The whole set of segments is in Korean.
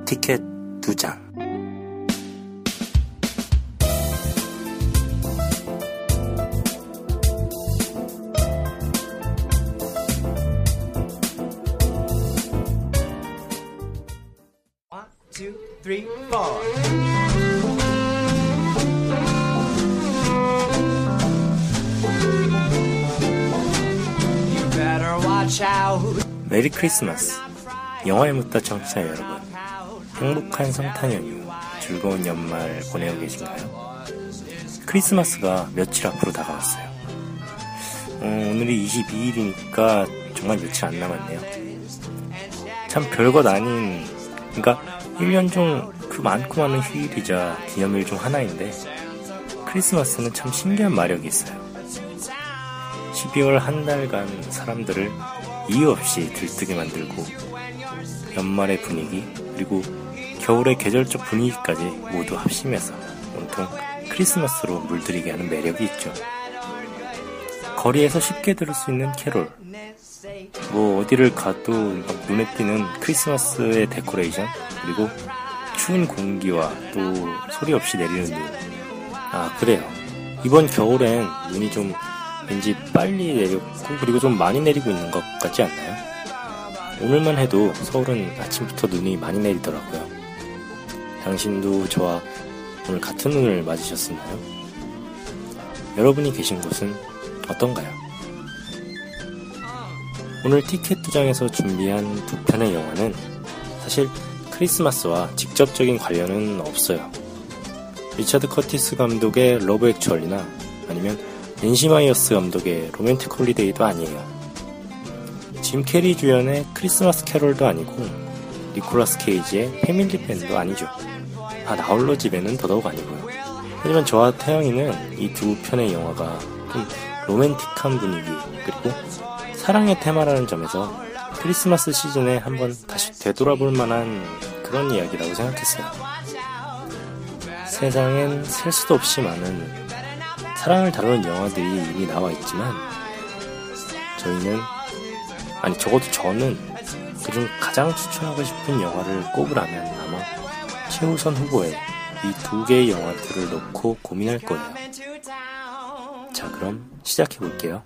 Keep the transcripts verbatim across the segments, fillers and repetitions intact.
티켓 두 장. two, three, four. You better watch out. 메리 크리스마스. 영화에 묻다 청취자 여러분, 행복한 성탄 연휴, 즐거운 연말 보내고 계신가요? 크리스마스가 며칠 앞으로 다가왔어요. 어, 오늘이 이십이 일이니까 정말 며칠 안 남았네요. 참 별것 아닌, 그러니까 일 년 중 그 많고 많은 휴일이자 기념일 중 하나인데 크리스마스는 참 신기한 마력이 있어요. 십이월 한 달간 사람들을 이유 없이 들뜨게 만들고 연말의 분위기 그리고 겨울의 계절적 분위기까지 모두 합심해서 온통 크리스마스로 물들이게 하는 매력이 있죠. 거리에서 쉽게 들을 수 있는 캐롤, 뭐 어디를 가도 막 눈에 띄는 크리스마스의 데코레이션, 그리고 추운 공기와 또 소리 없이 내리는 눈. 아 그래요, 이번 겨울엔 눈이 좀 왠지 빨리 내렸고 그리고 좀 많이 내리고 있는 것 같지 않나요? 오늘만 해도 서울은 아침부터 눈이 많이 내리더라고요. 당신도 저와 오늘 같은 눈을 맞으셨었나요? 여러분이 계신 곳은 어떤가요? 오늘 티켓 두 장에서 준비한 두 편의 영화는 사실 크리스마스와 직접적인 관련은 없어요. 리차드 커티스 감독의 러브 액츄얼리나 아니면 낸시 마이어스 감독의 로맨틱 홀리데이도 아니에요. 짐 캐리 주연의 크리스마스 캐롤도 아니고 니콜라스 케이지의 패밀리 밴도 아니죠. 아, 나홀로 집에는 더더욱 아니고요. 하지만 저와 태영이는 이 두 편의 영화가 좀 로맨틱한 분위기 그리고 사랑의 테마라는 점에서 크리스마스 시즌에 한번 다시 되돌아볼 만한 그런 이야기라고 생각했어요. 세상엔 셀 수도 없이 많은 사랑을 다루는 영화들이 이미 나와 있지만 저희는, 아니 적어도 저는 그중 가장 추천하고 싶은 영화를 꼽으라면 아마 최우선 후보에 이 두 개의 영화들을 놓고 고민할 거예요. 자, 그럼 시작해볼게요.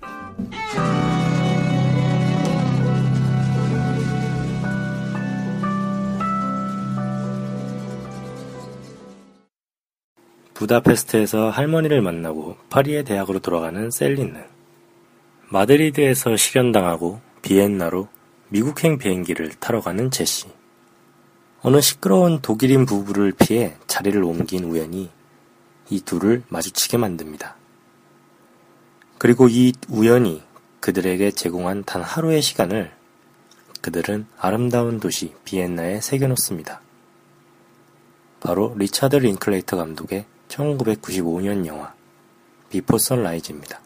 부다페스트에서 할머니를 만나고 파리의 대학으로 돌아가는 셀린느. 마드리드에서 실연당하고 비엔나로 미국행 비행기를 타러 가는 제시. 어느 시끄러운 독일인 부부를 피해 자리를 옮긴 우연이 이 둘을 마주치게 만듭니다. 그리고 이 우연이 그들에게 제공한 단 하루의 시간을 그들은 아름다운 도시 비엔나에 새겨놓습니다. 바로 리차드 링클레이터 감독의 천구백구십오 년 영화 비포 선라이즈입니다.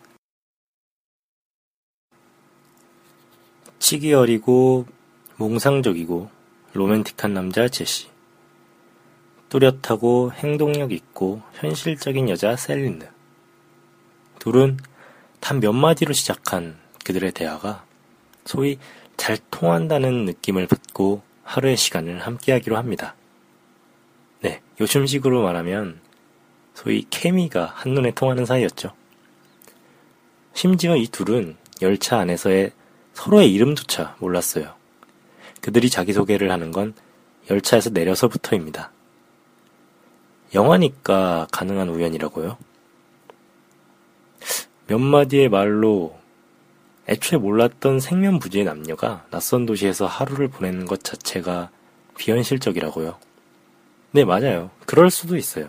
치기 어리고 몽상적이고 로맨틱한 남자 제시, 뚜렷하고 행동력 있고 현실적인 여자 셀린느. 둘은 단 몇 마디로 시작한 그들의 대화가 소위 잘 통한다는 느낌을 받고 하루의 시간을 함께하기로 합니다. 네, 요즘식으로 말하면 소위 케미가 한눈에 통하는 사이였죠. 심지어 이 둘은 열차 안에서의 서로의 이름조차 몰랐어요. 그들이 자기소개를 하는 건 열차에서 내려서부터입니다. 영화니까 가능한 우연이라고요? 몇 마디의 말로 애초에 몰랐던 생면부지의 남녀가 낯선 도시에서 하루를 보내는 것 자체가 비현실적이라고요. 네, 맞아요. 그럴 수도 있어요.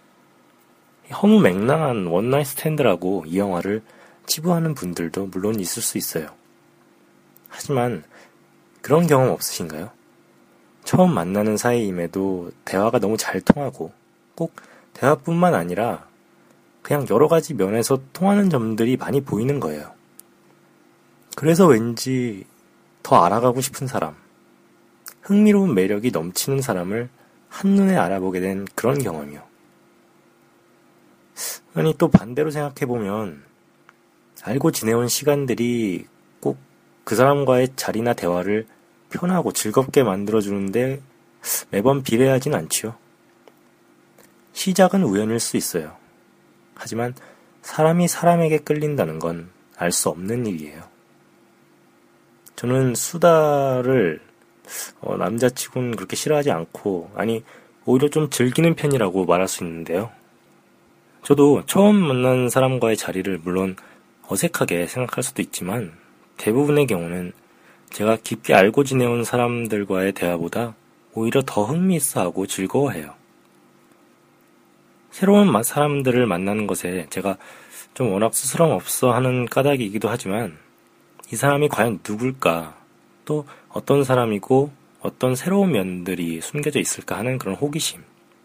허무맹랑한 원나잇 스탠드라고 이 영화를 치부하는 분들도 물론 있을 수 있어요. 하지만 그런 경험 없으신가요? 처음 만나는 사이임에도 대화가 너무 잘 통하고 꼭 대화뿐만 아니라 그냥 여러 가지 면에서 통하는 점들이 많이 보이는 거예요. 그래서 왠지 더 알아가고 싶은 사람, 흥미로운 매력이 넘치는 사람을 한눈에 알아보게 된 그런 경험이요. 아니, 또 반대로 생각해보면 알고 지내온 시간들이 꼭 그 사람과의 자리나 대화를 편하고 즐겁게 만들어주는데 매번 비례하진 않지요. 시작은 우연일 수 있어요. 하지만 사람이 사람에게 끌린다는 건 알 수 없는 일이에요. 저는 수다를 어, 남자치곤 그렇게 싫어하지 않고, 아니 오히려 좀 즐기는 편이라고 말할 수 있는데요. 저도 처음 만난 사람과의 자리를 물론 어색하게 생각할 수도 있지만 대부분의 경우는 제가 깊이 알고 지내온 사람들과의 대화보다 오히려 더 흥미있어하고 즐거워해요. 새로운 사람들을 만나는 것에 제가 좀 워낙 스스럼 없어 하는 까닭이기도 하지만 이 사람이 과연 누굴까, 또 어떤 사람이고 어떤 새로운 면들이 숨겨져 있을까 하는 그런 호기심.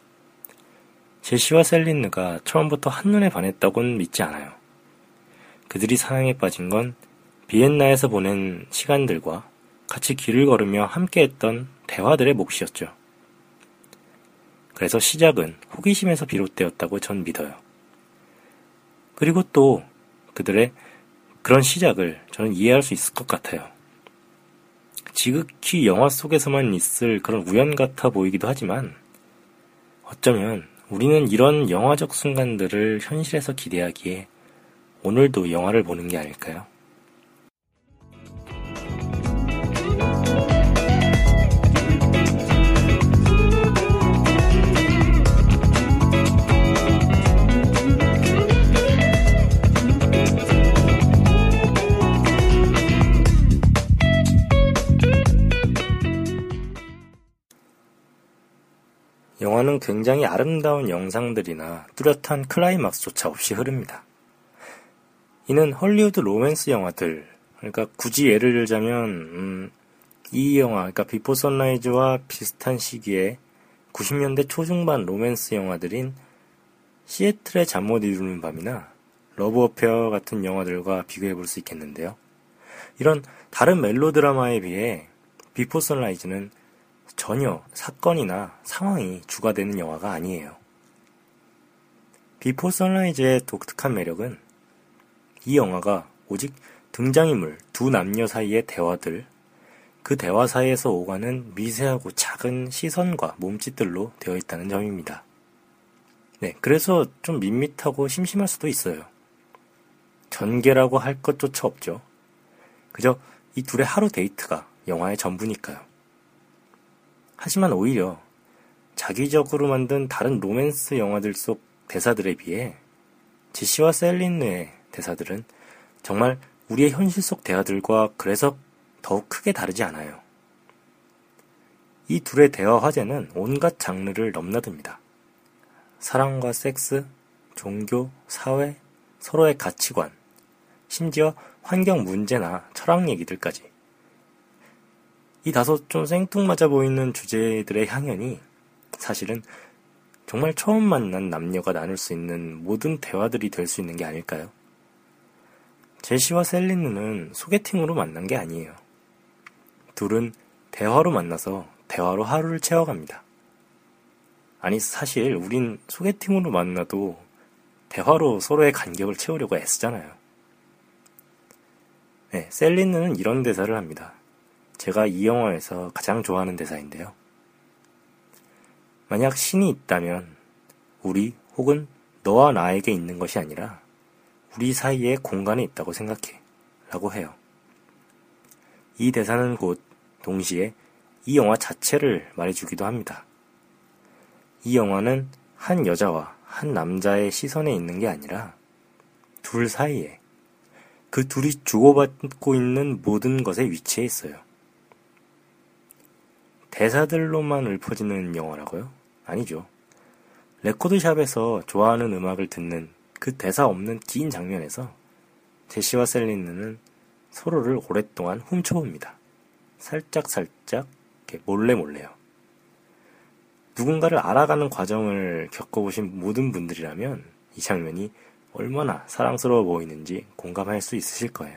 제시와 셀린느가 처음부터 한눈에 반했다고는 믿지 않아요. 그들이 사랑에 빠진 건 비엔나에서 보낸 시간들과 같이 길을 걸으며 함께했던 대화들의 몫이었죠. 그래서 시작은 호기심에서 비롯되었다고 전 믿어요. 그리고 또 그들의 그런 시작을 저는 이해할 수 있을 것 같아요. 지극히 영화 속에서만 있을 그런 우연 같아 보이기도 하지만 어쩌면 우리는 이런 영화적 순간들을 현실에서 기대하기에 오늘도 영화를 보는 게 아닐까요? 영화는 굉장히 아름다운 영상들이나 뚜렷한 클라이막스조차 없이 흐릅니다. 이는 헐리우드 로맨스 영화들, 그러니까 굳이 예를 들자면 음, 이 영화, 그러니까 비포 선라이즈와 비슷한 시기에 구십 년대 초중반 로맨스 영화들인 시애틀의 잠 못 이루는 밤이나 러브 어페어 같은 영화들과 비교해 볼 수 있겠는데요. 이런 다른 멜로드라마에 비해 비포 선라이즈는 전혀 사건이나 상황이 주가 되는 영화가 아니에요. 비포 선라이즈의 독특한 매력은 이 영화가 오직 등장인물 두 남녀 사이의 대화들, 그 대화 사이에서 오가는 미세하고 작은 시선과 몸짓들로 되어 있다는 점입니다. 네, 그래서 좀 밋밋하고 심심할 수도 있어요. 전개라고 할 것조차 없죠. 그저 이 둘의 하루 데이트가 영화의 전부니까요. 하지만 오히려 자기적으로 만든 다른 로맨스 영화들 속 대사들에 비해 제시와 셀린느의 대사들은 정말 우리의 현실 속 대화들과 그래서 더욱 크게 다르지 않아요. 이 둘의 대화 화제는 온갖 장르를 넘나듭니다. 사랑과 섹스, 종교, 사회, 서로의 가치관, 심지어 환경 문제나 철학 얘기들까지. 이 다소 좀 생뚱맞아 보이는 주제들의 향연이 사실은 정말 처음 만난 남녀가 나눌 수 있는 모든 대화들이 될 수 있는 게 아닐까요? 제시와 셀린느는 소개팅으로 만난 게 아니에요. 둘은 대화로 만나서 대화로 하루를 채워갑니다. 아니, 사실 우린 소개팅으로 만나도 대화로 서로의 간격을 채우려고 애쓰잖아요. 네, 셀린느는 이런 대사를 합니다. 제가 이 영화에서 가장 좋아하는 대사인데요. 만약 신이 있다면 우리 혹은 너와 나에게 있는 것이 아니라 우리 사이에 공간에 있다고 생각해 라고 해요. 이 대사는 곧 동시에 이 영화 자체를 말해주기도 합니다. 이 영화는 한 여자와 한 남자의 시선에 있는 게 아니라 둘 사이에, 그 둘이 주고받고 있는 모든 것의 위치에 있어요. 대사들로만 읊어지는 영화라고요? 아니죠. 레코드샵에서 좋아하는 음악을 듣는 그 대사 없는 긴 장면에서 제시와 셀린느는 서로를 오랫동안 훔쳐봅니다. 살짝살짝 몰래 몰래요. 누군가를 알아가는 과정을 겪어보신 모든 분들이라면 이 장면이 얼마나 사랑스러워 보이는지 공감할 수 있으실 거예요.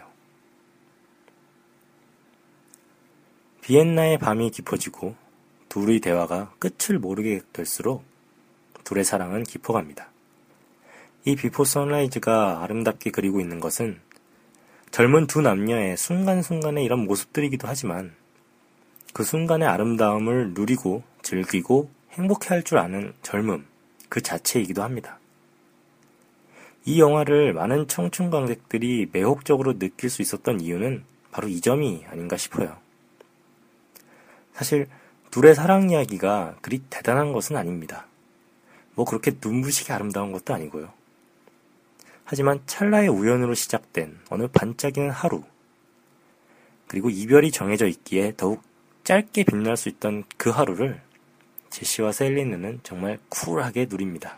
비엔나의 밤이 깊어지고 둘의 대화가 끝을 모르게 될수록 둘의 사랑은 깊어갑니다. 이 비포 선라이즈가 아름답게 그리고 있는 것은 젊은 두 남녀의 순간순간의 이런 모습들이기도 하지만 그 순간의 아름다움을 누리고 즐기고 행복해할 줄 아는 젊음 그 자체이기도 합니다. 이 영화를 많은 청춘 관객들이 매혹적으로 느낄 수 있었던 이유는 바로 이 점이 아닌가 싶어요. 사실 둘의 사랑 이야기가 그리 대단한 것은 아닙니다. 뭐 그렇게 눈부시게 아름다운 것도 아니고요. 하지만 찰나의 우연으로 시작된 어느 반짝이는 하루, 그리고 이별이 정해져 있기에 더욱 짧게 빛날 수 있던 그 하루를 제시와 셀리느는 정말 쿨하게 누립니다.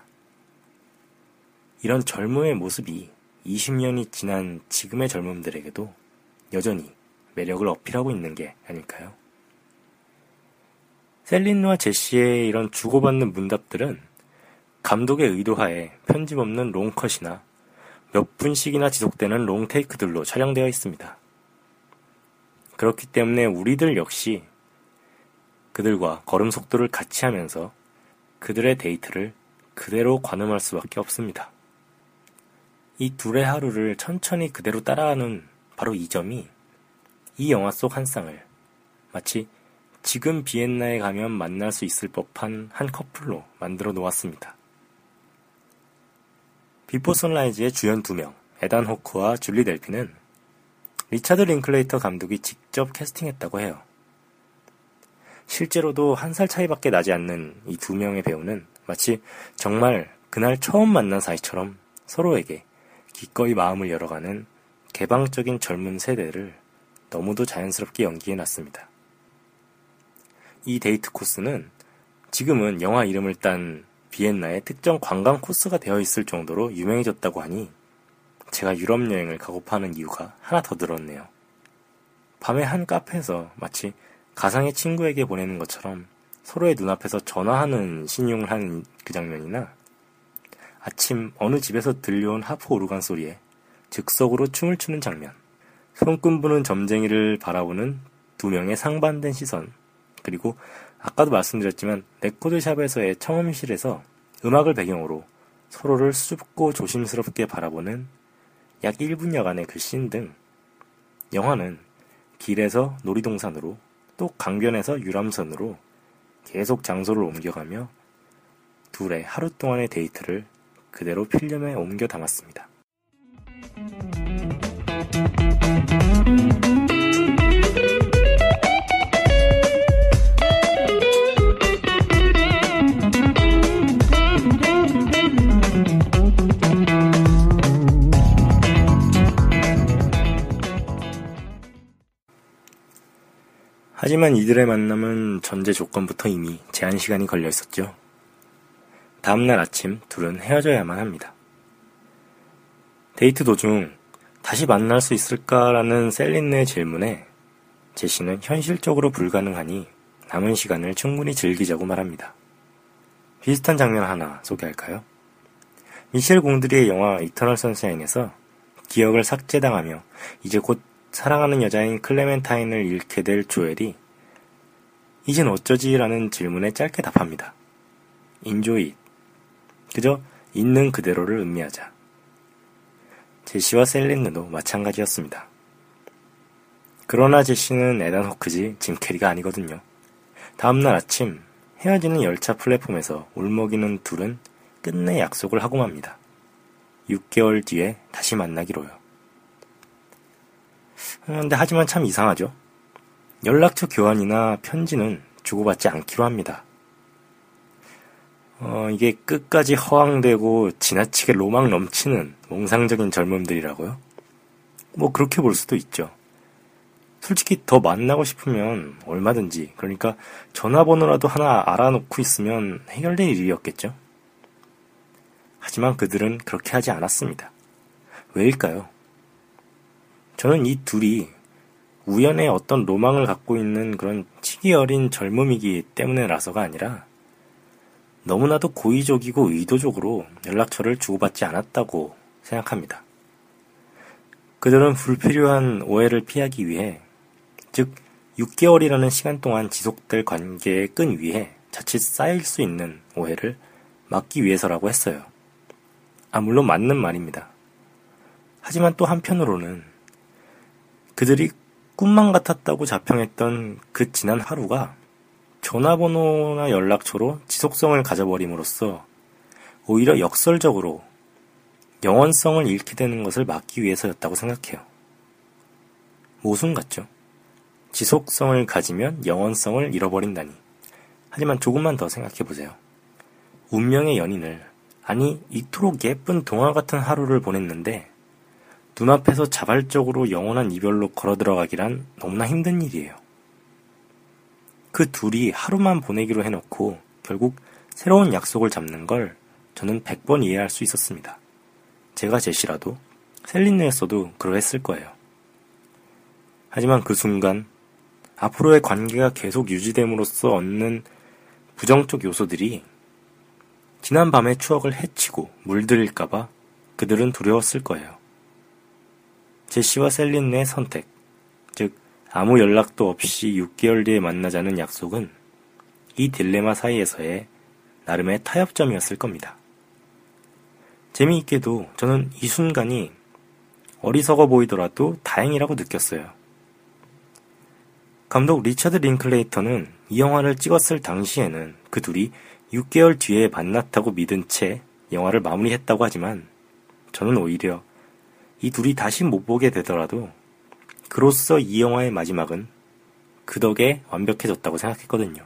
이런 젊음의 모습이 이십 년이 지난 지금의 젊음들에게도 여전히 매력을 어필하고 있는 게 아닐까요? 셀린과 제시의 이런 주고받는 문답들은 감독의 의도하에 편집 없는 롱컷이나 몇 분씩이나 지속되는 롱테이크들로 촬영되어 있습니다. 그렇기 때문에 우리들 역시 그들과 걸음 속도를 같이 하면서 그들의 데이트를 그대로 관음할 수밖에 없습니다. 이 둘의 하루를 천천히 그대로 따라가는 바로 이 점이 이 영화 속 한 쌍을 마치 지금 비엔나에 가면 만날 수 있을 법한 한 커플로 만들어 놓았습니다. 비포 선라이즈의 주연 두 명, 에단 호크와 줄리 델피는 리차드 링클레이터 감독이 직접 캐스팅했다고 해요. 실제로도 한 살 차이밖에 나지 않는 이 두 명의 배우는 마치 정말 그날 처음 만난 사이처럼 서로에게 기꺼이 마음을 열어가는 개방적인 젊은 세대를 너무도 자연스럽게 연기해놨습니다. 이 데이트 코스는 지금은 영화 이름을 딴 비엔나의 특정 관광 코스가 되어 있을 정도로 유명해졌다고 하니 제가 유럽 여행을 가고파 하는 이유가 하나 더 늘었네요. 밤에 한 카페에서 마치 가상의 친구에게 보내는 것처럼 서로의 눈앞에서 전화하는 신용을 하는 그 장면이나 아침 어느 집에서 들려온 하프 오르간 소리에 즉석으로 춤을 추는 장면, 손금 부는 점쟁이를 바라보는 두 명의 상반된 시선, 그리고 아까도 말씀드렸지만 레코드샵에서의 청음실에서 음악을 배경으로 서로를 수줍고 조심스럽게 바라보는 약 일 분여간의 그 씬 등 영화는 길에서 놀이동산으로 또 강변에서 유람선으로 계속 장소를 옮겨가며 둘의 하루 동안의 데이트를 그대로 필름에 옮겨 담았습니다. 하지만 이들의 만남은 전제 조건부터 이미 제한 시간이 걸려 있었죠. 다음날 아침 둘은 헤어져야만 합니다. 데이트 도중 다시 만날 수 있을까라는 셀린의 질문에 제시는 현실적으로 불가능하니 남은 시간을 충분히 즐기자고 말합니다. 비슷한 장면 하나 소개할까요? 미셸 공드리의 영화 이터널 선샤인에서 기억을 삭제당하며 이제 곧 사랑하는 여자인 클레멘타인을 잃게 될 조엘이 이젠 어쩌지? 라는 질문에 짧게 답합니다. Enjoy it. 그저 있는 그대로를 음미하자. 제시와 셀린느도 마찬가지였습니다. 그러나 제시는 에단 호크지 짐 캐리가 아니거든요. 다음날 아침 헤어지는 열차 플랫폼에서 울먹이는 둘은 끝내 약속을 하고 맙니다. 육 개월 뒤에 다시 만나기로요. 근데 하지만 참 이상하죠. 연락처 교환이나 편지는 주고받지 않기로 합니다. 어, 이게 끝까지 허황되고 지나치게 로망 넘치는 몽상적인 젊음들이라고요? 뭐 그렇게 볼 수도 있죠. 솔직히 더 만나고 싶으면 얼마든지, 그러니까 전화번호라도 하나 알아놓고 있으면 해결될 일이었겠죠. 하지만 그들은 그렇게 하지 않았습니다. 왜일까요? 저는 이 둘이 우연의 어떤 로망을 갖고 있는 그런 치기 어린 젊음이기 때문에라서가 아니라 너무나도 고의적이고 의도적으로 연락처를 주고받지 않았다고 생각합니다. 그들은 불필요한 오해를 피하기 위해, 즉 육 개월이라는 시간 동안 지속될 관계의 끈 위에 자칫 쌓일 수 있는 오해를 막기 위해서라고 했어요. 아, 물론 맞는 말입니다. 하지만 또 한편으로는 그들이 꿈만 같았다고 자평했던 그 지난 하루가 전화번호나 연락처로 지속성을 가져버림으로써 오히려 역설적으로 영원성을 잃게 되는 것을 막기 위해서였다고 생각해요. 모순 같죠? 지속성을 가지면 영원성을 잃어버린다니. 하지만 조금만 더 생각해보세요. 운명의 연인을, 아니 이토록 예쁜 동화 같은 하루를 보냈는데 눈앞에서 자발적으로 영원한 이별로 걸어들어가기란 너무나 힘든 일이에요. 그 둘이 하루만 보내기로 해놓고 결국 새로운 약속을 잡는 걸 저는 백 번 이해할 수 있었습니다. 제가 제시라도 셀린느였어도 그러했을 거예요. 하지만 그 순간 앞으로의 관계가 계속 유지됨으로써 얻는 부정적 요소들이 지난 밤의 추억을 해치고 물들일까봐 그들은 두려웠을 거예요. 제시와 셀린느의 선택, 즉 아무 연락도 없이 육 개월 뒤에 만나자는 약속은 이 딜레마 사이에서의 나름의 타협점이었을 겁니다. 재미있게도 저는 이 순간이 어리석어 보이더라도 다행이라고 느꼈어요. 감독 리처드 링클레이터는 이 영화를 찍었을 당시에는 그 둘이 육 개월 뒤에 만났다고 믿은 채 영화를 마무리했다고 하지만 저는 오히려 이 둘이 다시 못 보게 되더라도 그로써 이 영화의 마지막은 그 덕에 완벽해졌다고 생각했거든요.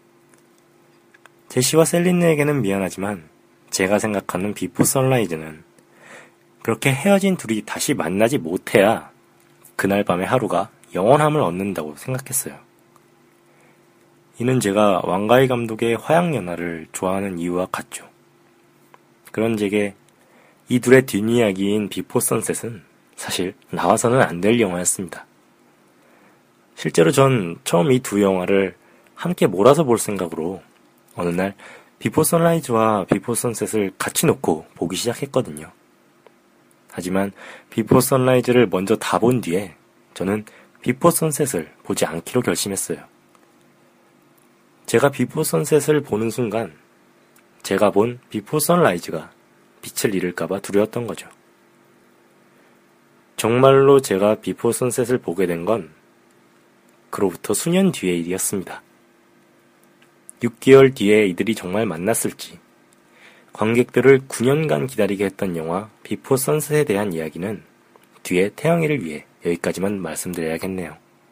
제시와 셀린느에게는 미안하지만 제가 생각하는 비포 선라이즈는 그렇게 헤어진 둘이 다시 만나지 못해야 그날 밤의 하루가 영원함을 얻는다고 생각했어요. 이는 제가 왕가희 감독의 화양연화를 좋아하는 이유와 같죠. 그런 제게 이 둘의 뒷이야기인 비포 선셋은 사실 나와서는 안 될 영화였습니다. 실제로 전 처음 이 두 영화를 함께 몰아서 볼 생각으로 어느 날 비포 선라이즈와 비포 선셋을 같이 놓고 보기 시작했거든요. 하지만 비포 선라이즈를 먼저 다 본 뒤에 저는 비포 선셋을 보지 않기로 결심했어요. 제가 비포 선셋을 보는 순간 제가 본 비포 선라이즈가 빛을 잃을까봐 두려웠던 거죠. 정말로 제가 비포 선셋을 보게 된 건 그로부터 수년 뒤의 일이었습니다. 육 개월 뒤에 이들이 정말 만났을지, 관객들을 구 년간 기다리게 했던 영화 비포 선셋에 대한 이야기는 뒤에 태영이를 위해 여기까지만 말씀드려야겠네요.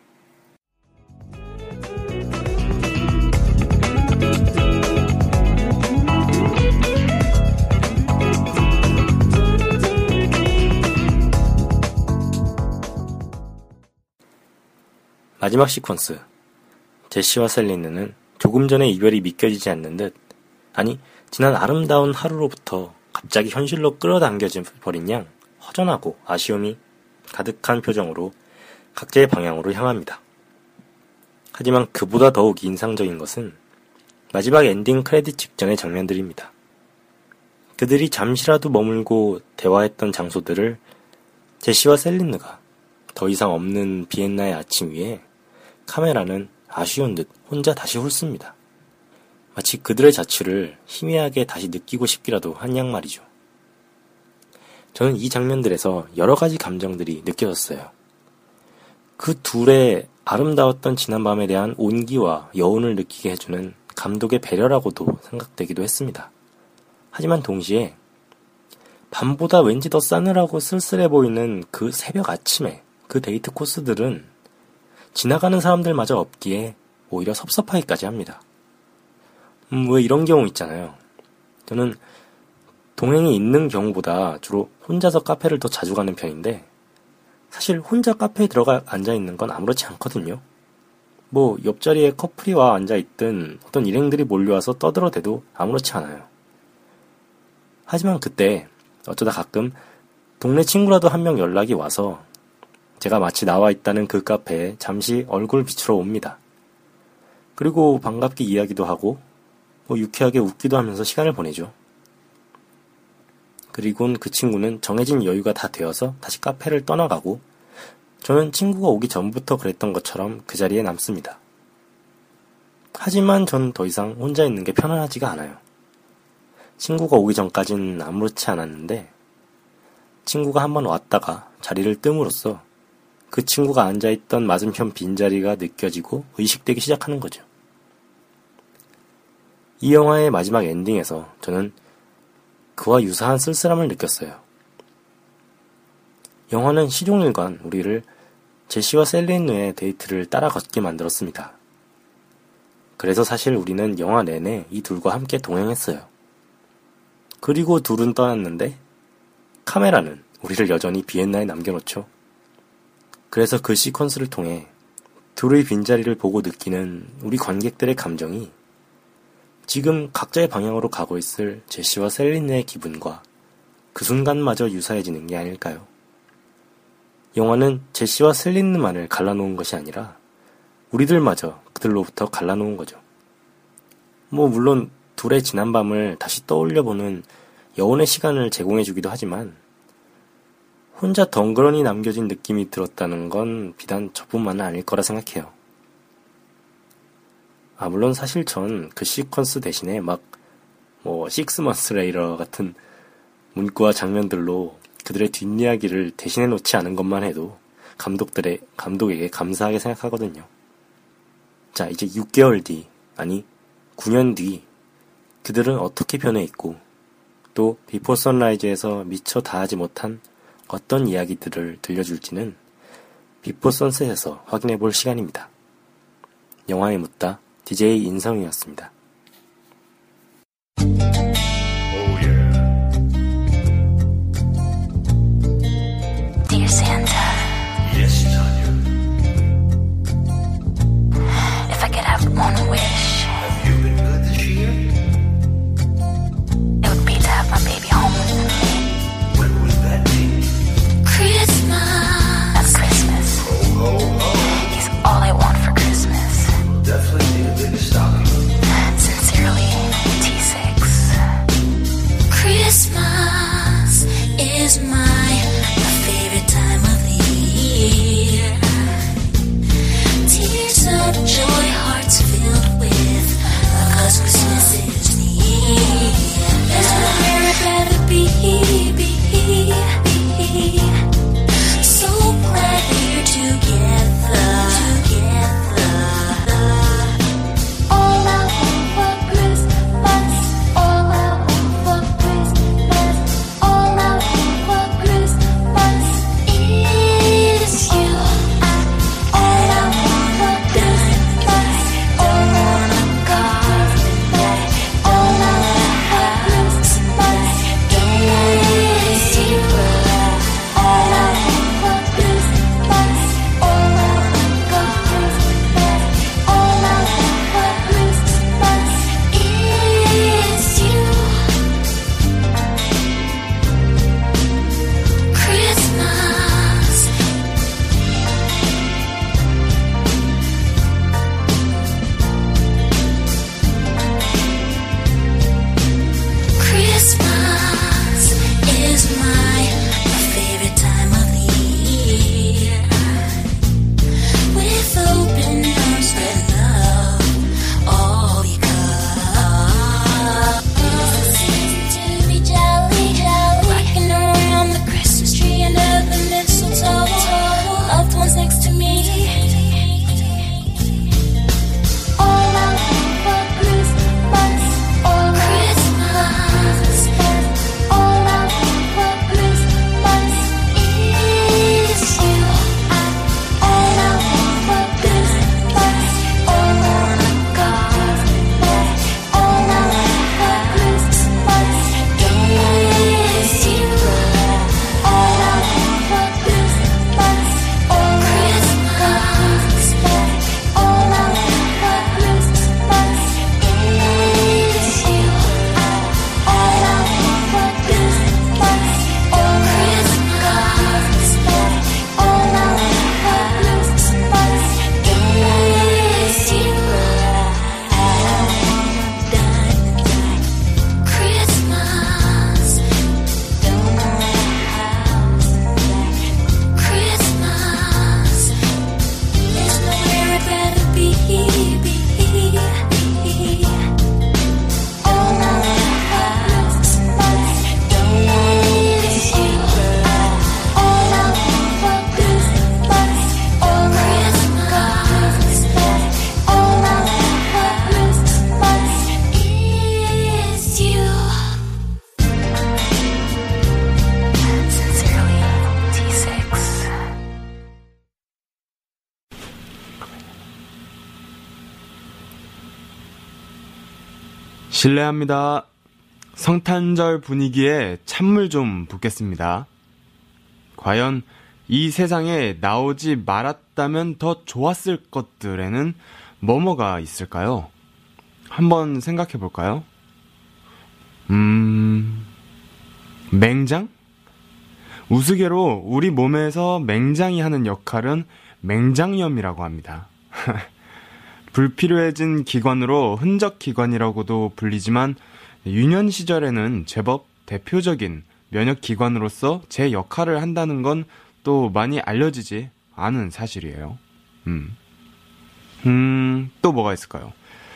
마지막 시퀀스. 제시와 셀린느는 조금 전에 이별이 믿겨지지 않는 듯, 아니 지난 아름다운 하루로부터 갑자기 현실로 끌어당겨져 버린 양 허전하고 아쉬움이 가득한 표정으로 각자의 방향으로 향합니다. 하지만 그보다 더욱 인상적인 것은 마지막 엔딩 크레딧 직전의 장면들입니다. 그들이 잠시라도 머물고 대화했던 장소들을 제시와 셀린느가 더 이상 없는 비엔나의 아침 위에 카메라는 아쉬운 듯 혼자 다시 훑습니다. 마치 그들의 자취를 희미하게 다시 느끼고 싶기라도 한 양 말이죠. 저는 이 장면들에서 여러 가지 감정들이 느껴졌어요. 그 둘의 아름다웠던 지난밤에 대한 온기와 여운을 느끼게 해주는 감독의 배려라고도 생각되기도 했습니다. 하지만 동시에 밤보다 왠지 더 싸늘하고 쓸쓸해 보이는 그 새벽 아침에 그 데이트 코스들은 지나가는 사람들마저 없기에 오히려 섭섭하기까지 합니다. 음, 왜 이런 경우 있잖아요. 저는 동행이 있는 경우보다 주로 혼자서 카페를 더 자주 가는 편인데 사실 혼자 카페에 들어가 앉아있는 건 아무렇지 않거든요. 뭐 옆자리에 커플이 와 앉아있든 어떤 일행들이 몰려와서 떠들어대도 아무렇지 않아요. 하지만 그때 어쩌다 가끔 동네 친구라도 한 명 연락이 와서 제가 마치 나와 있다는 그 카페에 잠시 얼굴 비추러 옵니다. 그리고 반갑게 이야기도 하고 뭐 유쾌하게 웃기도 하면서 시간을 보내죠. 그리곤 그 친구는 정해진 여유가 다 되어서 다시 카페를 떠나가고 저는 친구가 오기 전부터 그랬던 것처럼 그 자리에 남습니다. 하지만 전 더 이상 혼자 있는 게 편안하지가 않아요. 친구가 오기 전까진 아무렇지 않았는데 친구가 한번 왔다가 자리를 뜸으로써 그 친구가 앉아있던 맞은편 빈자리가 느껴지고 의식되기 시작하는 거죠. 이 영화의 마지막 엔딩에서 저는 그와 유사한 쓸쓸함을 느꼈어요. 영화는 시종일관 우리를 제시와 셀린의 데이트를 따라 걷게 만들었습니다. 그래서 사실 우리는 영화 내내 이 둘과 함께 동행했어요. 그리고 둘은 떠났는데 카메라는 우리를 여전히 비엔나에 남겨놓죠. 그래서 그 시퀀스를 통해 둘의 빈자리를 보고 느끼는 우리 관객들의 감정이 지금 각자의 방향으로 가고 있을 제시와 셀린의 기분과 그 순간마저 유사해지는 게 아닐까요? 영화는 제시와 셀린만을 갈라놓은 것이 아니라 우리들마저 그들로부터 갈라놓은 거죠. 뭐 물론 둘의 지난 밤을 다시 떠올려보는 여운의 시간을 제공해주기도 하지만 혼자 덩그러니 남겨진 느낌이 들었다는 건 비단 저뿐만은 아닐 거라 생각해요. 아 물론 사실 전 그 시퀀스 대신에 막 뭐 식스 먼스 레이터 같은 문구와 장면들로 그들의 뒷이야기를 대신해 놓지 않은 것만 해도 감독들의 감독에게 감사하게 생각하거든요. 자 이제 육 개월 뒤 아니 구 년 뒤 그들은 어떻게 변해 있고 또 비포 선라이즈에서 미처 다하지 못한 어떤 이야기들을 들려줄지는 비포 선셋에서 확인해 볼 시간입니다. 영화에 묻다 디제이 인성이었습니다. Oh yeah. Dear Santa. Yes, Tanya. If I could have one wish. Have you been good this year? It would be to have my baby home with me. When would that be? Christmas. That's Christmas. Oh, oh, oh. He's all I want for Christmas. We'll definitely need a bigger stocking. 실례합니다. 성탄절 분위기에 찬물 좀 붓겠습니다. 과연 이 세상에 나오지 말았다면 더 좋았을 것들에는 뭐뭐가 있을까요? 한번 생각해 볼까요? 음... 맹장? 우스개로 우리 몸에서 맹장이 하는 역할은 맹장염이라고 합니다. 불필요해진 기관으로 흔적 기관이라고도 불리지만 유년 시절에는 제법 대표적인 면역 기관으로서 제 역할을 한다는 건 또 많이 알려지지 않은 사실이에요. 음, 음, 또 뭐가 있을까요?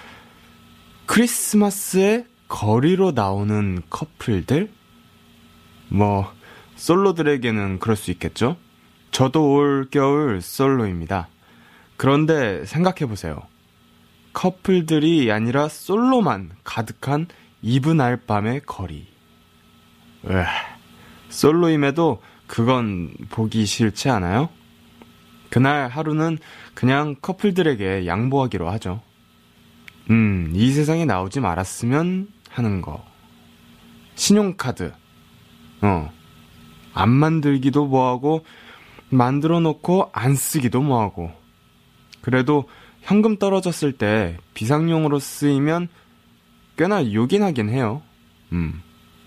크리스마스에 거리로 나오는 커플들? 뭐 솔로들에게는 그럴 수 있겠죠? 저도 올 겨울 솔로입니다. 그런데 생각해보세요. 커플들이 아니라 솔로만 가득한 이브날 밤의 거리. 으, 솔로임에도 그건 보기 싫지 않아요? 그날 하루는 그냥 커플들에게 양보하기로 하죠. 음, 이 세상에 나오지 말았으면 하는 거. 신용카드. 어, 안 만들기도 뭐하고 만들어 놓고 안 쓰기도 뭐하고. 그래도 현금 떨어졌을 때 비상용으로 쓰이면 꽤나 요긴하긴 해요. 음.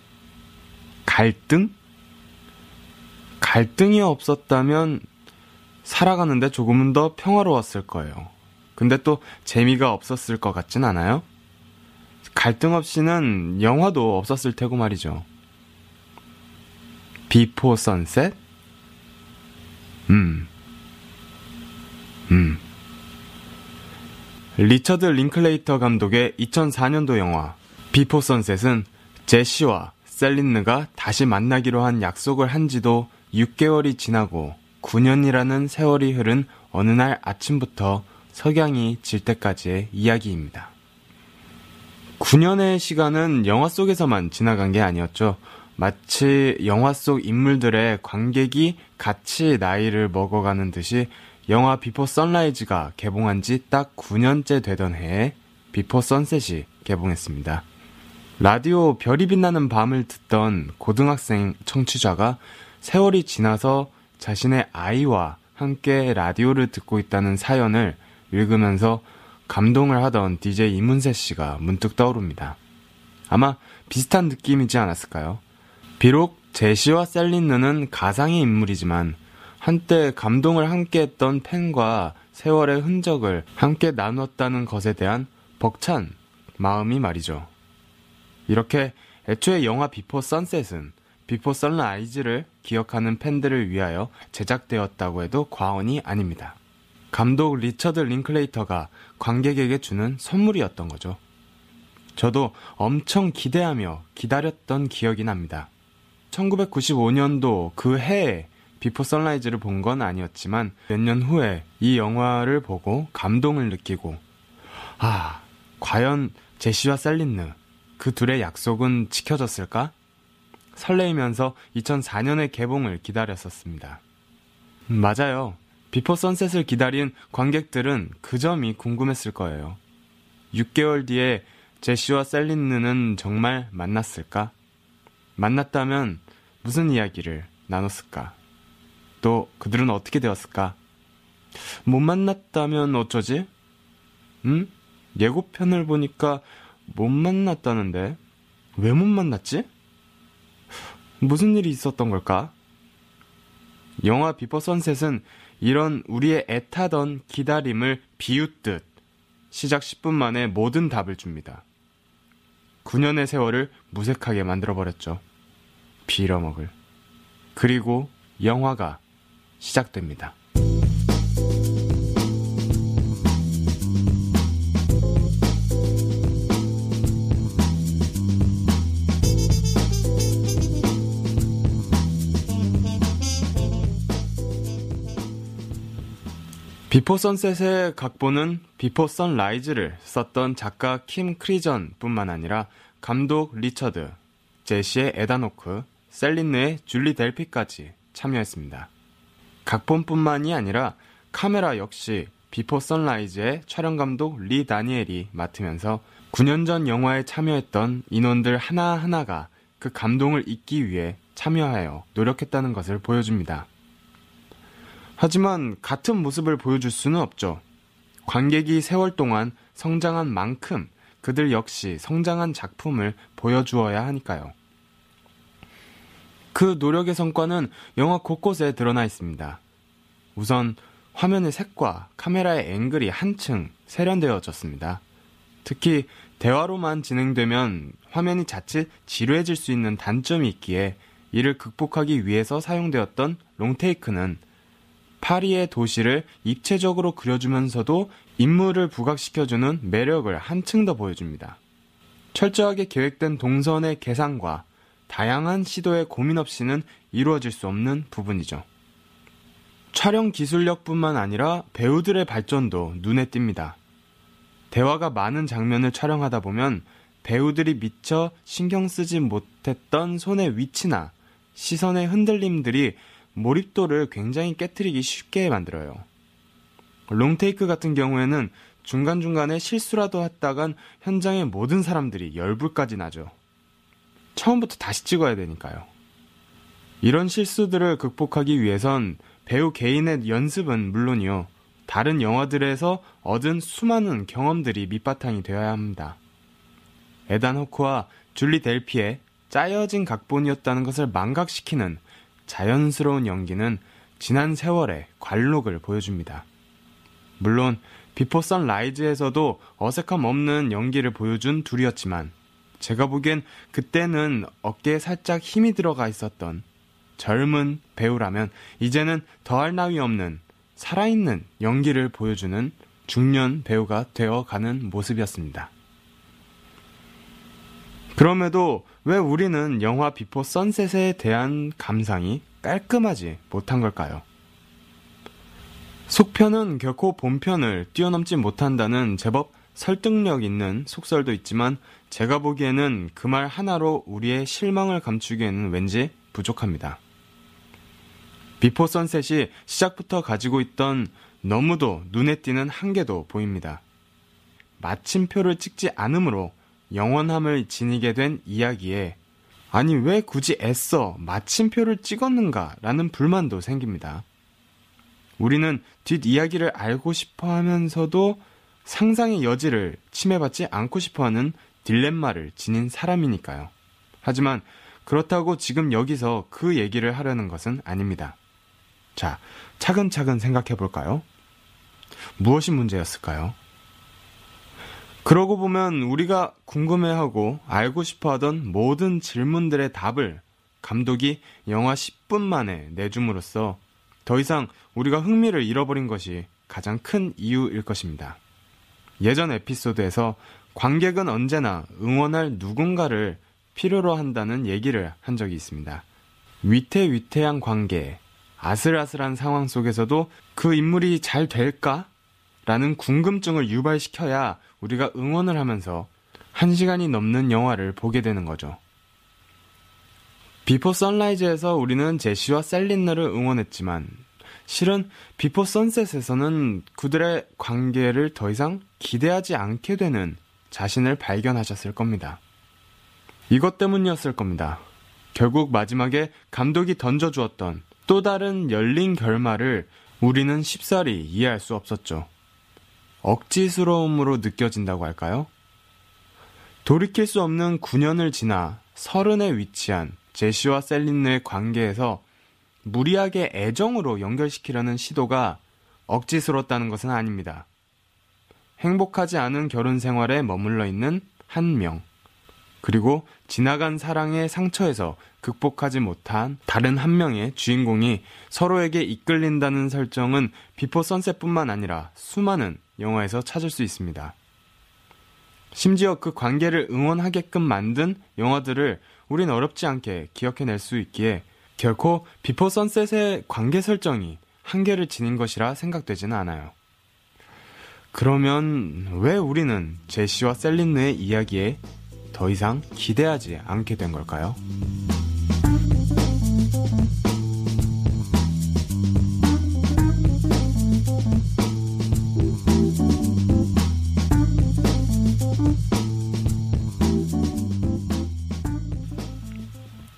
갈등? 갈등이 없었다면 살아가는데 조금은 더 평화로웠을 거예요. 근데 또 재미가 없었을 것 같진 않아요? 갈등 없이는 영화도 없었을 테고 말이죠. 비포 선셋? 음. 음. 리처드 링클레이터 감독의 이천사 년도 영화 비포 선셋은 제시와 셀린느가 다시 만나기로 한 약속을 한 지도 육 개월이 지나고 구 년이라는 세월이 흐른 어느 날 아침부터 석양이 질 때까지의 이야기입니다. 구 년의 시간은 영화 속에서만 지나간 게 아니었죠. 마치 영화 속 인물들의 관객이 같이 나이를 먹어가는 듯이 영화 비포 선라이즈가 개봉한 지 딱 구 년째 되던 해에 비포 선셋이 개봉했습니다. 라디오 별이 빛나는 밤을 듣던 고등학생 청취자가 세월이 지나서 자신의 아이와 함께 라디오를 듣고 있다는 사연을 읽으면서 감동을 하던 디제이 이문세 씨가 문득 떠오릅니다. 아마 비슷한 느낌이지 않았을까요? 비록 제시와 셀린느는 가상의 인물이지만 한때 감동을 함께했던 팬과 세월의 흔적을 함께 나눴다는 것에 대한 벅찬 마음이 말이죠. 이렇게 애초에 영화 비포 선셋은 비포 선라이즈를 기억하는 팬들을 위하여 제작되었다고 해도 과언이 아닙니다. 감독 리처드 링클레이터가 관객에게 주는 선물이었던 거죠. 저도 엄청 기대하며 기다렸던 기억이 납니다. 천구백구십오 년도 그 해에 비포 선라이즈를 본 건 아니었지만 몇 년 후에 이 영화를 보고 감동을 느끼고 아, 과연 제시와 셀린느 그 둘의 약속은 지켜졌을까? 설레이면서 이천사 년의 개봉을 기다렸었습니다. 음, 맞아요. 비포 선셋을 기다린 관객들은 그 점이 궁금했을 거예요. 육 개월 뒤에 제시와 셀린느는 정말 만났을까? 만났다면 무슨 이야기를 나눴을까? 또 그들은 어떻게 되었을까? 못 만났다면 어쩌지? 음? 예고편을 보니까 못 만났다는데 왜 못 만났지? 무슨 일이 있었던 걸까? 영화 비포 선셋은 이런 우리의 애타던 기다림을 비웃듯 시작 십 분 만에 모든 답을 줍니다. 구 년의 세월을 무색하게 만들어버렸죠. 빌어먹을. 그리고 영화가 시작됩니다. 비포 선셋의 각본은 비포 선라이즈를 썼던 작가 킴 크리전 뿐만 아니라 감독 리처드, 제시의 에다노크, 셀린느의 줄리 델피까지 참여했습니다. 각본뿐만이 아니라 카메라 역시 비포 선라이즈의 촬영감독 리 다니엘이 맡으면서 구 년 전 영화에 참여했던 인원들 하나하나가 그 감동을 잊기 위해 참여하여 노력했다는 것을 보여줍니다. 하지만 같은 모습을 보여줄 수는 없죠. 관객이 세월 동안 성장한 만큼 그들 역시 성장한 작품을 보여주어야 하니까요. 그 노력의 성과는 영화 곳곳에 드러나 있습니다. 우선 화면의 색과 카메라의 앵글이 한층 세련되어졌습니다. 특히 대화로만 진행되면 화면이 자칫 지루해질 수 있는 단점이 있기에 이를 극복하기 위해서 사용되었던 롱테이크는 파리의 도시를 입체적으로 그려주면서도 인물을 부각시켜주는 매력을 한층 더 보여줍니다. 철저하게 계획된 동선의 계산과 다양한 시도의 고민 없이는 이루어질 수 없는 부분이죠. 촬영 기술력뿐만 아니라 배우들의 발전도 눈에 띕니다. 대화가 많은 장면을 촬영하다 보면 배우들이 미처 신경 쓰지 못했던 손의 위치나 시선의 흔들림들이 몰입도를 굉장히 깨트리기 쉽게 만들어요. 롱테이크 같은 경우에는 중간중간에 실수라도 했다간 현장의 모든 사람들이 열불까지 나죠. 처음부터 다시 찍어야 되니까요. 이런 실수들을 극복하기 위해선 배우 개인의 연습은 물론이요, 다른 영화들에서 얻은 수많은 경험들이 밑바탕이 되어야 합니다. 에단 호크와 줄리 델피의 짜여진 각본이었다는 것을 망각시키는 자연스러운 연기는 지난 세월의 관록을 보여줍니다. 물론 비포 선라이즈에서도 어색함 없는 연기를 보여준 둘이었지만 제가 보기엔 그때는 어깨에 살짝 힘이 들어가 있었던 젊은 배우라면 이제는 더할 나위 없는 살아있는 연기를 보여주는 중년 배우가 되어가는 모습이었습니다. 그럼에도 왜 우리는 영화 비포 선셋에 대한 감상이 깔끔하지 못한 걸까요? 속편은 결코 본편을 뛰어넘지 못한다는 제법 설득력 있는 속설도 있지만 제가 보기에는 그 말 하나로 우리의 실망을 감추기에는 왠지 부족합니다. 비포 선셋이 시작부터 가지고 있던 너무도 눈에 띄는 한계도 보입니다. 마침표를 찍지 않으므로 영원함을 지니게 된 이야기에 아니 왜 굳이 애써 마침표를 찍었는가 라는 불만도 생깁니다. 우리는 뒷이야기를 알고 싶어 하면서도 상상의 여지를 침해받지 않고 싶어하는 딜레마를 지닌 사람이니까요. 하지만 그렇다고 지금 여기서 그 얘기를 하려는 것은 아닙니다. 자, 차근차근 생각해 볼까요? 무엇이 문제였을까요? 그러고 보면 우리가 궁금해하고 알고 싶어하던 모든 질문들의 답을 감독이 영화 십 분 만에 내줌으로써 더 이상 우리가 흥미를 잃어버린 것이 가장 큰 이유일 것입니다. 예전 에피소드에서 관객은 언제나 응원할 누군가를 필요로 한다는 얘기를 한 적이 있습니다. 위태위태한 관계, 아슬아슬한 상황 속에서도 그 인물이 잘 될까? 라는 궁금증을 유발시켜야 우리가 응원을 하면서 한 시간이 넘는 영화를 보게 되는 거죠. 비포 선라이즈에서 우리는 제시와 셀린느를 응원했지만 실은 비포 선셋에서는 그들의 관계를 더 이상 기대하지 않게 되는 자신을 발견하셨을 겁니다. 이것 때문이었을 겁니다. 결국 마지막에 감독이 던져주었던 또 다른 열린 결말을 우리는 쉽사리 이해할 수 없었죠. 억지스러움으로 느껴진다고 할까요? 돌이킬 수 없는 구 년을 지나 서른에 위치한 제시와 셀린느의 관계에서 무리하게 애정으로 연결시키려는 시도가 억지스럽다는 것은 아닙니다. 행복하지 않은 결혼 생활에 머물러 있는 한 명, 그리고 지나간 사랑의 상처에서 극복하지 못한 다른 한 명의 주인공이 서로에게 이끌린다는 설정은 비포 선셋뿐만 아니라 수많은 영화에서 찾을 수 있습니다. 심지어 그 관계를 응원하게끔 만든 영화들을 우린 어렵지 않게 기억해낼 수 있기에 결코 비포 선셋의 관계 설정이 한계를 지닌 것이라 생각되지는 않아요. 그러면 왜 우리는 제시와 셀린느의 이야기에 더 이상 기대하지 않게 된 걸까요?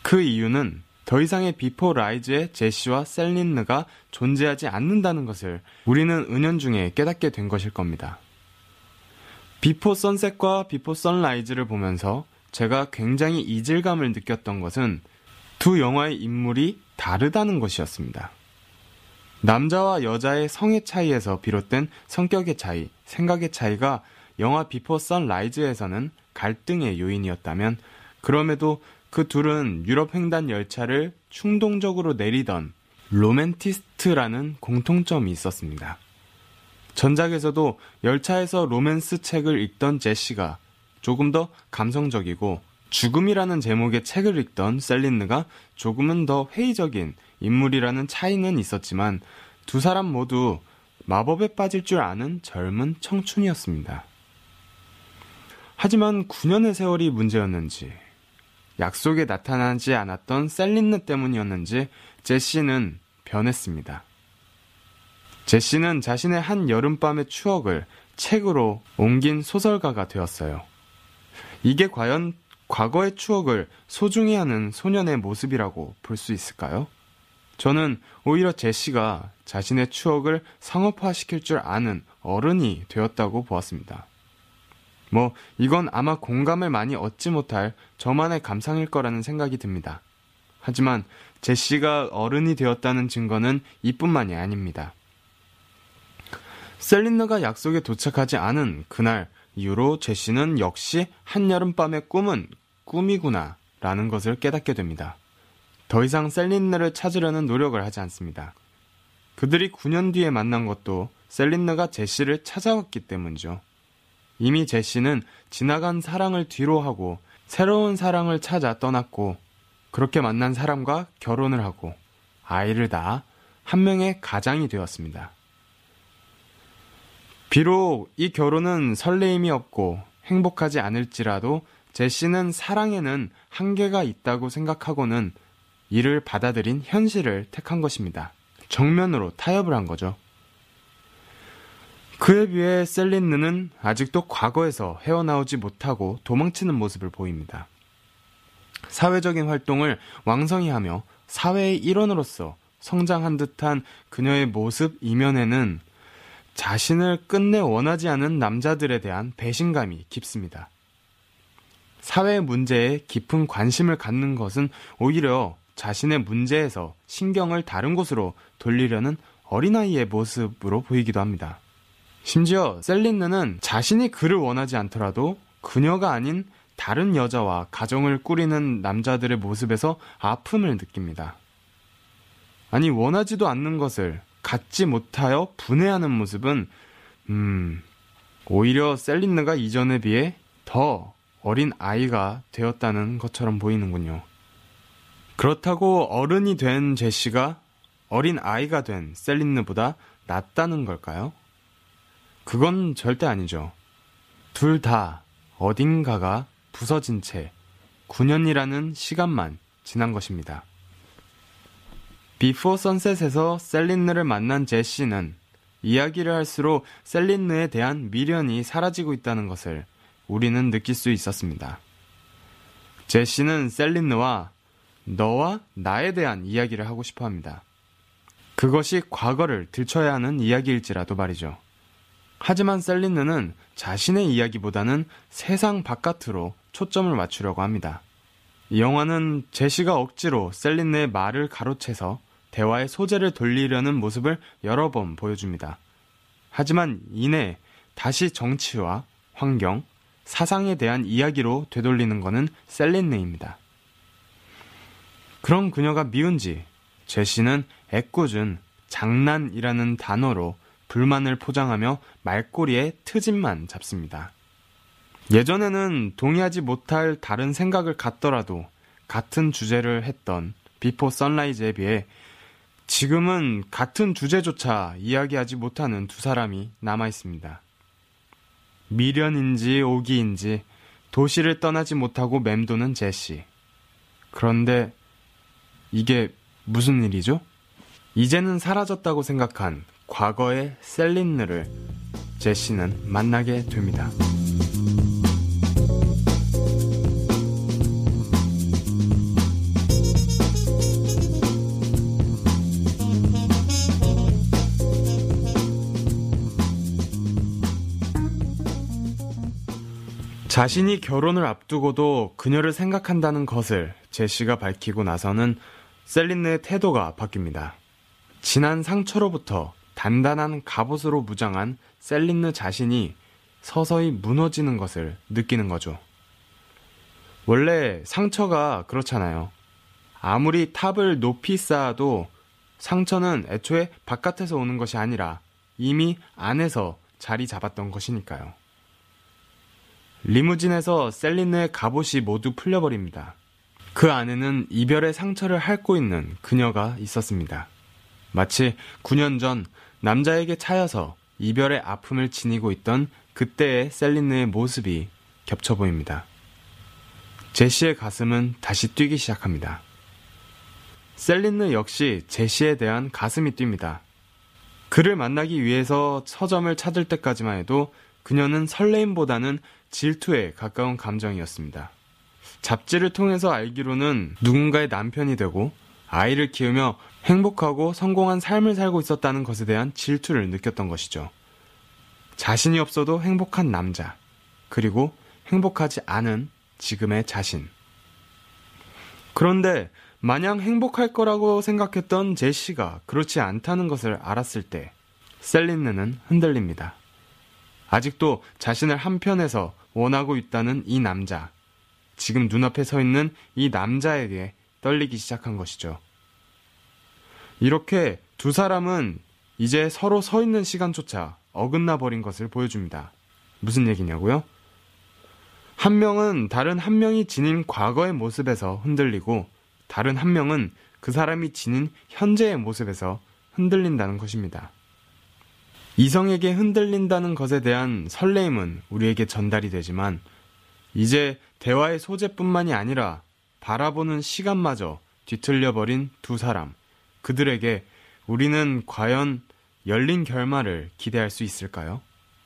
그 이유는 더 이상의 비포 라이즈의 제시와 셀린느가 존재하지 않는다는 것을 우리는 은연중에 깨닫게 된 것일 겁니다. 비포 선셋과 비포 선라이즈를 보면서 제가 굉장히 이질감을 느꼈던 것은 두 영화의 인물이 다르다는 것이었습니다. 남자와 여자의 성의 차이에서 비롯된 성격의 차이, 생각의 차이가 영화 비포 선라이즈에서는 갈등의 요인이었다면 그럼에도 그 둘은 유럽 횡단 열차를 충동적으로 내리던 로맨티스트라는 공통점이 있었습니다. 전작에서도 열차에서 로맨스 책을 읽던 제시가 조금 더 감성적이고 죽음이라는 제목의 책을 읽던 셀린느가 조금은 더 회의적인 인물이라는 차이는 있었지만 두 사람 모두 마법에 빠질 줄 아는 젊은 청춘이었습니다. 하지만 구 년의 세월이 문제였는지 약속에 나타나지 않았던 셀린느 때문이었는지 제시는 변했습니다. 제시는 자신의 한 여름밤의 추억을 책으로 옮긴 소설가가 되었어요. 이게 과연 과거의 추억을 소중히 하는 소년의 모습이라고 볼 수 있을까요? 저는 오히려 제시가 자신의 추억을 상업화시킬 줄 아는 어른이 되었다고 보았습니다. 뭐 이건 아마 공감을 많이 얻지 못할 저만의 감상일 거라는 생각이 듭니다. 하지만 제시가 어른이 되었다는 증거는 이뿐만이 아닙니다. 셀린느가 약속에 도착하지 않은 그날 이후로 제시는 역시 한여름밤의 꿈은 꿈이구나 라는 것을 깨닫게 됩니다. 더 이상 셀린느를 찾으려는 노력을 하지 않습니다. 그들이 구 년 뒤에 만난 것도 셀린느가 제시를 찾아왔기 때문이죠. 이미 제시는 지나간 사랑을 뒤로하고 새로운 사랑을 찾아 떠났고 그렇게 만난 사람과 결혼을 하고 아이를 낳아 한 명의 가장이 되었습니다. 비록 이 결혼은 설레임이 없고 행복하지 않을지라도 제시는 사랑에는 한계가 있다고 생각하고는 이를 받아들인 현실을 택한 것입니다. 정면으로 타협을 한 거죠. 그에 비해 셀린느는 아직도 과거에서 헤어나오지 못하고 도망치는 모습을 보입니다. 사회적인 활동을 왕성히 하며 사회의 일원으로서 성장한 듯한 그녀의 모습 이면에는 자신을 끝내 원하지 않은 남자들에 대한 배신감이 깊습니다. 사회의 문제에 깊은 관심을 갖는 것은 오히려 자신의 문제에서 신경을 다른 곳으로 돌리려는 어린아이의 모습으로 보이기도 합니다. 심지어 셀린느는 자신이 그를 원하지 않더라도 그녀가 아닌 다른 여자와 가정을 꾸리는 남자들의 모습에서 아픔을 느낍니다. 아니, 원하지도 않는 것을 갖지 못하여 분해하는 모습은 음, 오히려 셀린느가 이전에 비해 더 어린 아이가 되었다는 것처럼 보이는군요. 그렇다고 어른이 된 제시가 어린 아이가 된 셀린느보다 낫다는 걸까요? 그건 절대 아니죠. 둘 다 어딘가가 부서진 채 구 년이라는 시간만 지난 것입니다. 비포 선셋에서 셀린느를 만난 제시는 이야기를 할수록 셀린느에 대한 미련이 사라지고 있다는 것을 우리는 느낄 수 있었습니다. 제시는 셀린느와 너와 나에 대한 이야기를 하고 싶어 합니다. 그것이 과거를 들춰야 하는 이야기일지라도 말이죠. 하지만 셀린느는 자신의 이야기보다는 세상 바깥으로 초점을 맞추려고 합니다. 이 영화는 제시가 억지로 셀린느의 말을 가로채서 대화의 소재를 돌리려는 모습을 여러 번 보여줍니다. 하지만 이내 다시 정치와 환경, 사상에 대한 이야기로 되돌리는 것은 셀린느입니다. 그런 그녀가 미운지 제시는 애꿎은 장난이라는 단어로 불만을 포장하며 말꼬리에 트집만 잡습니다. 예전에는 동의하지 못할 다른 생각을 갖더라도 같은 주제를 했던 비포 선라이즈에 비해 지금은 같은 주제조차 이야기하지 못하는 두 사람이 남아있습니다. 미련인지 오기인지 도시를 떠나지 못하고 맴도는 제시. 그런데 이게 무슨 일이죠? 이제는 사라졌다고 생각한 과거의 셀린느를 제시는 만나게 됩니다. 자신이 결혼을 앞두고도 그녀를 생각한다는 것을 제시가 밝히고 나서는 셀린느의 태도가 바뀝니다. 지난 상처로부터 단단한 갑옷으로 무장한 셀린느 자신이 서서히 무너지는 것을 느끼는 거죠. 원래 상처가 그렇잖아요. 아무리 탑을 높이 쌓아도 상처는 애초에 바깥에서 오는 것이 아니라 이미 안에서 자리 잡았던 것이니까요. 리무진에서 셀린느의 갑옷이 모두 풀려버립니다. 그 안에는 이별의 상처를 핥고 있는 그녀가 있었습니다. 마치 구 년 전 남자에게 차여서 이별의 아픔을 지니고 있던 그때의 셀린느의 모습이 겹쳐 보입니다. 제시의 가슴은 다시 뛰기 시작합니다. 셀린느 역시 제시에 대한 가슴이 뜁니다. 그를 만나기 위해서 서점을 찾을 때까지만 해도 그녀는 설레임보다는 질투에 가까운 감정이었습니다. 잡지를 통해서 알기로는 누군가의 남편이 되고 아이를 키우며 행복하고 성공한 삶을 살고 있었다는 것에 대한 질투를 느꼈던 것이죠. 자신이 없어도 행복한 남자, 그리고 행복하지 않은 지금의 자신. 그런데 마냥 행복할 거라고 생각했던 제시가 그렇지 않다는 것을 알았을 때 셀린느는 흔들립니다. 아직도 자신을 한편에서 원하고 있다는 이 남자, 지금 눈앞에 서 있는 이 남자에게 떨리기 시작한 것이죠. 이렇게 두 사람은 이제 서로 서 있는 시간조차 어긋나 버린 것을 보여줍니다. 무슨 얘기냐고요? 한 명은 다른 한 명이 지닌 과거의 모습에서 흔들리고 다른 한 명은 그 사람이 지닌 현재의 모습에서 흔들린다는 것입니다. 이성에게 흔들린다는 것에 대한 설레임은 우리에게 전달이 되지만 이제 대화의 소재뿐만이 아니라 바라보는 시간마저 뒤틀려버린 두 사람, 그들에게 우리는 과연 열린 결말을 기대할 수 있을까요?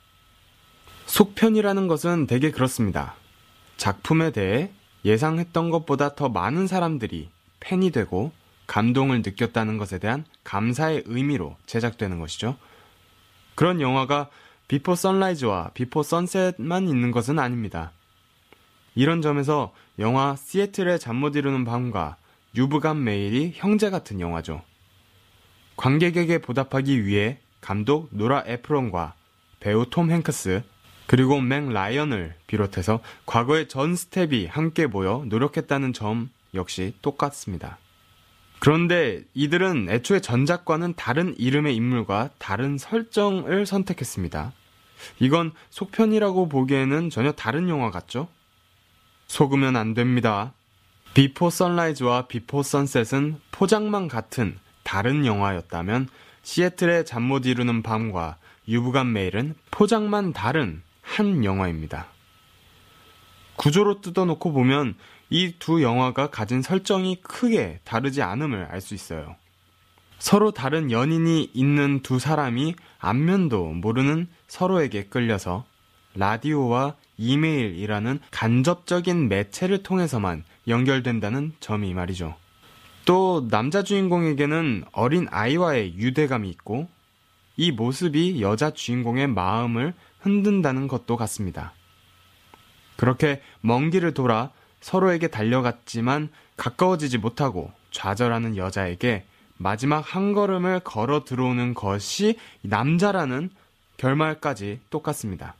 속편이라는 것은 되게 그렇습니다. 작품에 대해 예상했던 것보다 더 많은 사람들이 팬이 되고 감동을 느꼈다는 것에 대한 감사의 의미로 제작되는 것이죠. 그런 영화가 비포 선라이즈와 비포 선셋만 있는 것은 아닙니다. 이런 점에서 영화 시애틀의 잠 못 이루는 밤과 유부간 메일이 형제 같은 영화죠. 관객에게 보답하기 위해 감독 노라 에프론과 배우 톰 행크스 그리고 맥 라이언을 비롯해서 과거의 전 스텝이 함께 모여 노력했다는 점 역시 똑같습니다. 그런데 이들은 애초에 전작과는 다른 이름의 인물과 다른 설정을 선택했습니다. 이건 속편이라고 보기에는 전혀 다른 영화 같죠? 속으면 안 됩니다. 비포 선라이즈와 비포 선셋은 포장만 같은 다른 영화였다면 시애틀의 잠 못 이루는 밤과 유부간 메일은 포장만 다른 한 영화입니다. 구조로 뜯어놓고 보면 이 두 영화가 가진 설정이 크게 다르지 않음을 알 수 있어요. 서로 다른 연인이 있는 두 사람이 안면도 모르는 서로에게 끌려서 라디오와 이메일이라는 간접적인 매체를 통해서만 연결된다는 점이 말이죠. 또 남자 주인공에게는 어린 아이와의 유대감이 있고 이 모습이 여자 주인공의 마음을 흔든다는 것도 같습니다. 그렇게 먼 길을 돌아 서로에게 달려갔지만 가까워지지 못하고 좌절하는 여자에게 마지막 한 걸음을 걸어 들어오는 것이 남자라는 결말까지 똑같습니다.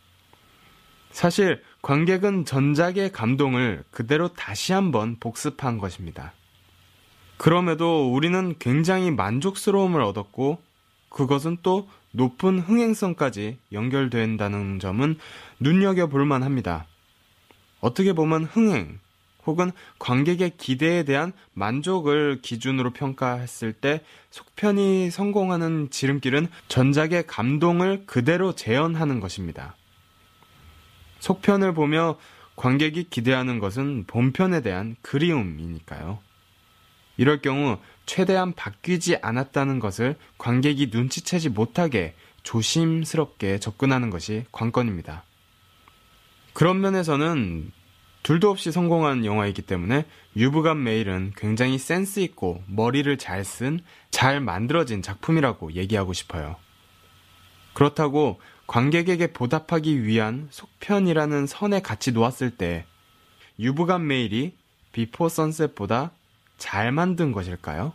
사실 관객은 전작의 감동을 그대로 다시 한번 복습한 것입니다. 그럼에도 우리는 굉장히 만족스러움을 얻었고 그것은 또 높은 흥행성까지 연결된다는 점은 눈여겨볼 만합니다. 어떻게 보면 흥행 혹은 관객의 기대에 대한 만족을 기준으로 평가했을 때 속편이 성공하는 지름길은 전작의 감동을 그대로 재현하는 것입니다. 속편을 보며 관객이 기대하는 것은 본편에 대한 그리움이니까요. 이럴 경우 최대한 바뀌지 않았다는 것을 관객이 눈치채지 못하게 조심스럽게 접근하는 것이 관건입니다. 그런 면에서는 둘도 없이 성공한 영화이기 때문에 유부간 메일은 굉장히 센스 있고 머리를 잘 쓴, 잘 만들어진 작품이라고 얘기하고 싶어요. 그렇다고 관객에게 보답하기 위한 속편이라는 선에 같이 놓았을 때 유부간 메일이 비포 선셋보다 잘 만든 것일까요?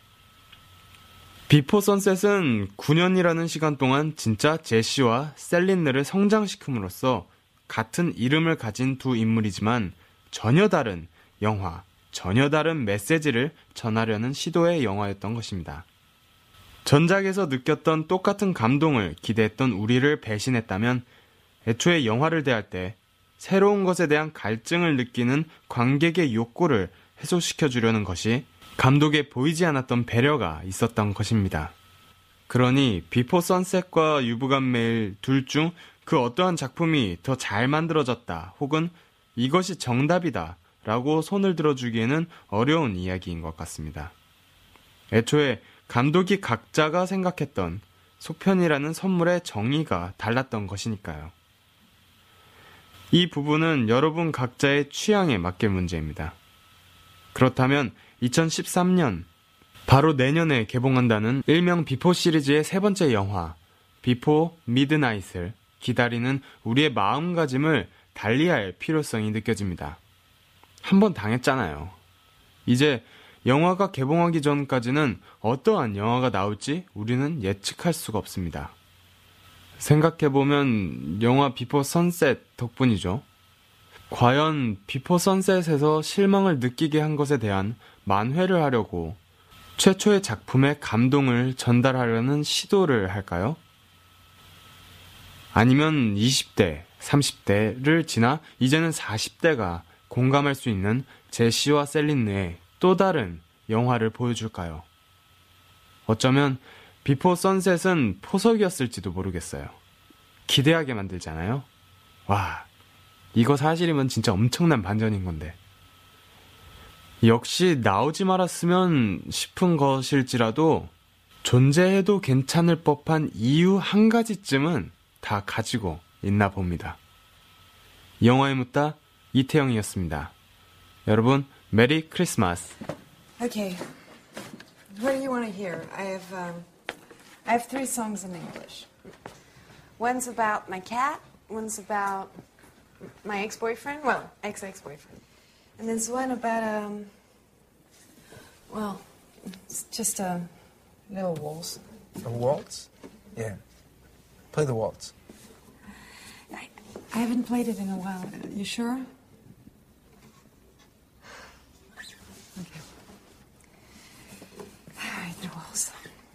비포 선셋은 구 년이라는 시간 동안 진짜 제시와 셀린느를 성장시킴으로써 같은 이름을 가진 두 인물이지만 전혀 다른 영화, 전혀 다른 메시지를 전하려는 시도의 영화였던 것입니다. 전작에서 느꼈던 똑같은 감동을 기대했던 우리를 배신했다면 애초에 영화를 대할 때 새로운 것에 대한 갈증을 느끼는 관객의 욕구를 해소시켜주려는 것이 감독에 보이지 않았던 배려가 있었던 것입니다. 그러니 비포 선셋과 유부간 메일 둘 중 그 어떠한 작품이 더 잘 만들어졌다 혹은 이것이 정답이다 라고 손을 들어주기에는 어려운 이야기인 것 같습니다. 애초에 감독이 각자가 생각했던 속편이라는 선물의 정의가 달랐던 것이니까요. 이 부분은 여러분 각자의 취향에 맡길 문제입니다. 그렇다면 이천십삼 년 바로 내년에 개봉한다는 일명 비포 시리즈의 세 번째 영화 비포 미드나잇을 기다리는 우리의 마음가짐을 달리할 필요성이 느껴집니다. 한번 당했잖아요. 이제 영화가 개봉하기 전까지는 어떠한 영화가 나올지 우리는 예측할 수가 없습니다. 생각해보면 영화 비포 선셋 덕분이죠. 과연 비포 선셋에서 실망을 느끼게 한 것에 대한 만회를 하려고 최초의 작품의 감동을 전달하려는 시도를 할까요? 아니면 이십 대, 삼십 대를 지나 이제는 사십 대가 공감할 수 있는 제시와 셀린느의 또 다른 영화를 보여줄까요? 어쩌면 비포 선셋은 포석이었을지도 모르겠어요. 기대하게 만들잖아요. 와, 이거 사실이면 진짜 엄청난 반전인 건데. 역시 나오지 말았으면 싶은 것일지라도 존재해도 괜찮을 법한 이유 한 가지쯤은 다 가지고 있나 봅니다. 영화에 묻다 이태영이었습니다. 여러분, 메리 크리스마스. Okay, what do you want to hear? I have, um, I have three songs in English. One's about my cat, one's about my ex-boyfriend, well, ex-ex-boyfriend. And there's one about, um, well, it's just a little waltz. A waltz? Yeah. Play the waltz. I, I haven't played it in a while. You sure? Okay. All right, the waltz.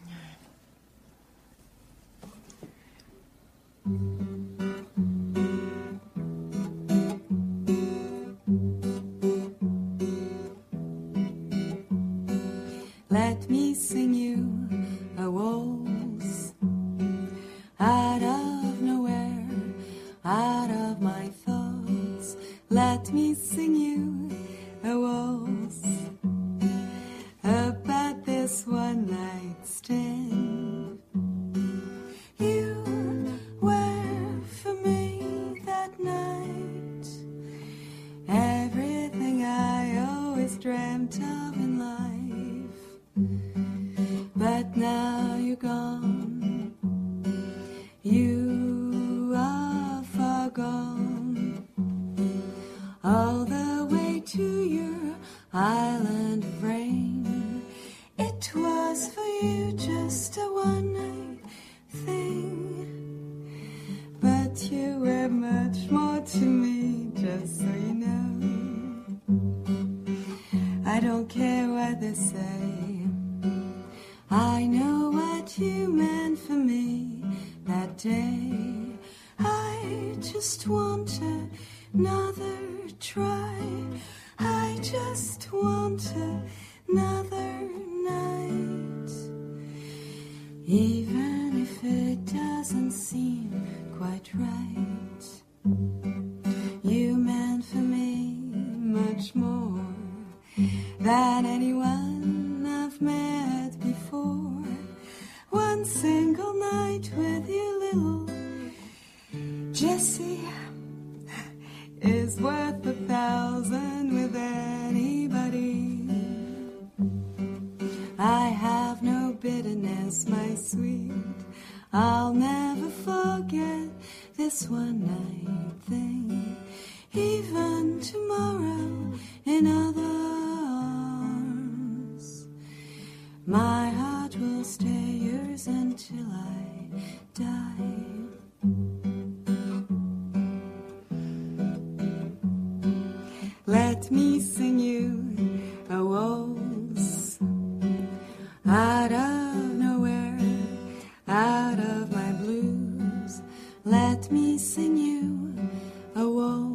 Let me sing you a waltz out of nowhere, out of my thoughts. Let me sing you a waltz about this one night stand. You were for me that night, everything I always dreamt of in life. But now you're gone, you are far gone, all the way to your island of rain. It was for you just a one night thing, but you were much more to me, just so you know. I don't care what they say, I know what you meant for me that day. I just want another try, I just want another night. Even if it doesn't seem quite right, you meant for me much more than anyone I've met before. One single night with you, little Jessie, is worth a thousand with anybody. I have no bitterness, my sweet, I'll never forget in other arms. My heart will stay yours until I die. Let me sing you a waltz out of nowhere, out of my blues. Let me sing you a waltz